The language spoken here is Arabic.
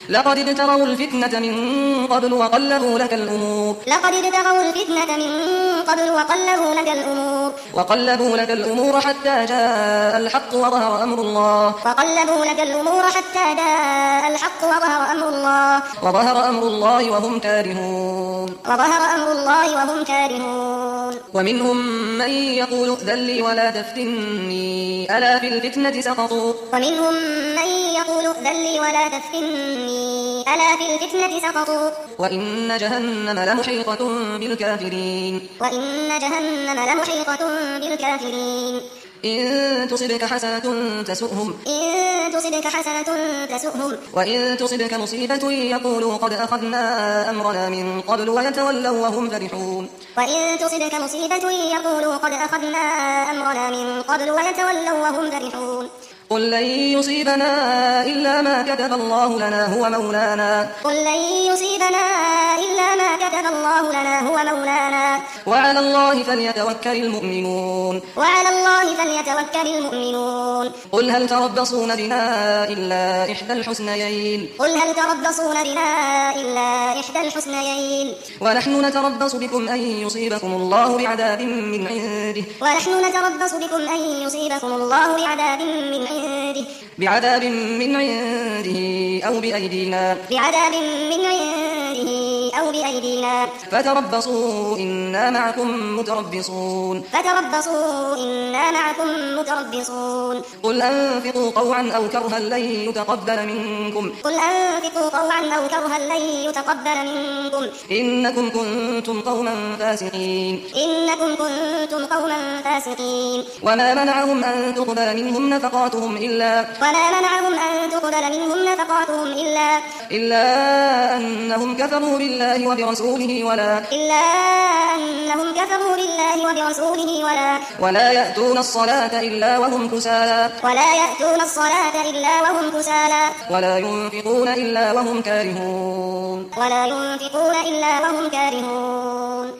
لقد ابتغوا الفتنة من قبل وقلبوا لك الأمور حتى جاء الحق وظهر أمر الله وهم كارهون ومنهم من يقول ائذن لي ولا تفتني ألا في الفتنة سقطوا وإن جهنم لمحيطة بالكافرين إن تصبك حسنة تسؤهم وإن تصبك مصيبة يقولوا قد أخذنا أمرنا من قبل ويتولوا وهم فرحون قل لن يصيبنا إلا ما كتب الله لنا هو مولانا وعلى الله فليتوكل المؤمنون قل هل تربصون بنا إلا إحدى الحسنيين ونحن نتربص بكم أن يصيبكم الله بعذاب من عنده أو بأيدينا فتربصوا إنا معكم متربصون قل أنفقوا طوعا أو كرها لن يتقبل منكم إنكم كنتم قوما فاسقين وما منعهم أن تقبل منهم نفقاتهم إلا أنهم كفروا بالله وبرسوله ولا يأتون الصلاة إلا وهم كسالى ولا ينفقون إلا وهم كارهون